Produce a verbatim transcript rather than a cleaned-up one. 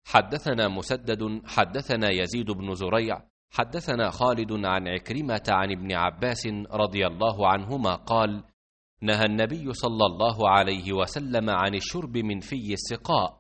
حدثنا مسدد حدثنا يزيد بن زريع حدثنا خالد عن عكرمة عن ابن عباس رضي الله عنهما قال: نهى النبي صلى الله عليه وسلم عن الشرب من في السقاء،